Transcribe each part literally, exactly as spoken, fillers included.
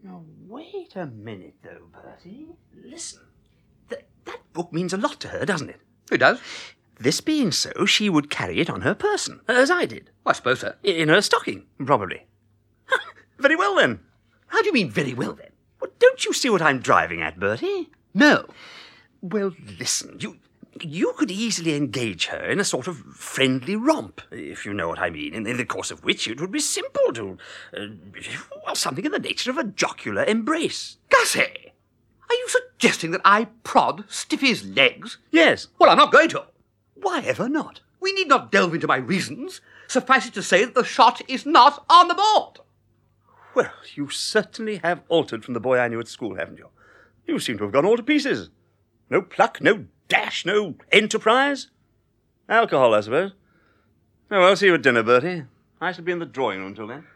Now, wait a minute, though, Bertie. Listen. Th- that book means a lot to her, doesn't it? It does. This being so, she would carry it on her person, as I did. I suppose so. In her stocking, probably. Very well, then. How do you mean, very well, then? Well, don't you see what I'm driving at, Bertie? No. Well, listen, you... You could easily engage her in a sort of friendly romp, if you know what I mean, in, in the course of which it would be simple to... Uh, well, something in the nature of a jocular embrace. Gussie! Are you suggesting that I prod Stiffy's legs? Yes. Well, I'm not going to. Why ever not? We need not delve into my reasons. Suffice it to say that the shot is not on the board. Well, you certainly have altered from the boy I knew at school, haven't you? You seem to have gone all to pieces. No pluck, no dash, no enterprise. Alcohol, I suppose. Oh, well, see you at dinner, Bertie. I shall be in the drawing room till then.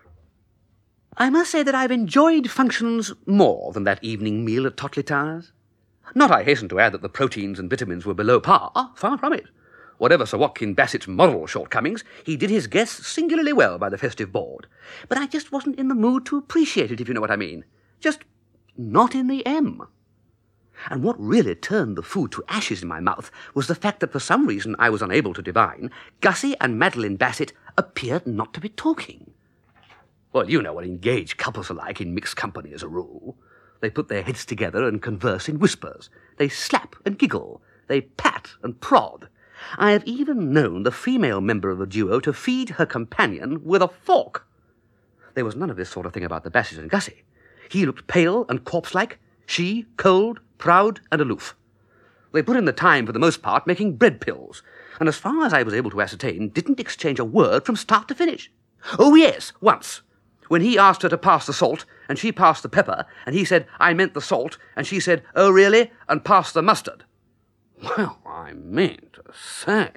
I must say that I've enjoyed functions more than that evening meal at Totley Towers. Not, I hasten to add, that the proteins and vitamins were below par. Far from it. Whatever Sir Watkin Bassett's moral shortcomings, he did his guests singularly well by the festive board. But I just wasn't in the mood to appreciate it, if you know what I mean. Just not in the M. And what really turned the food to ashes in my mouth was the fact that for some reason I was unable to divine, Gussie and Madeline Bassett appeared not to be talking. Well, you know what engaged couples are like in mixed company as a rule. They put their heads together and converse in whispers. They slap and giggle. They pat and prod. I have even known the female member of the duo to feed her companion with a fork. There was none of this sort of thing about the Bassett and Gussie. He looked pale and corpse-like, she cold, proud and aloof. They put in the time, for the most part, making bread pills, and as far as I was able to ascertain, didn't exchange a word from start to finish. Oh, yes, once. When he asked her to pass the salt, and she passed the pepper, and he said, I meant the salt, and she said, oh, really, and passed the mustard. Well, I mean to say...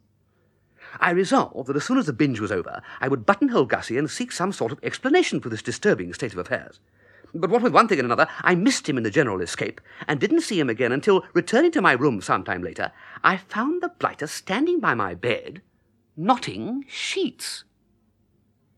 I resolved that as soon as the binge was over, I would buttonhole Gussie and seek some sort of explanation for this disturbing state of affairs. But what with one thing and another, I missed him in the general escape, and didn't see him again until, returning to my room some time later, I found the blighter standing by my bed, knotting sheets.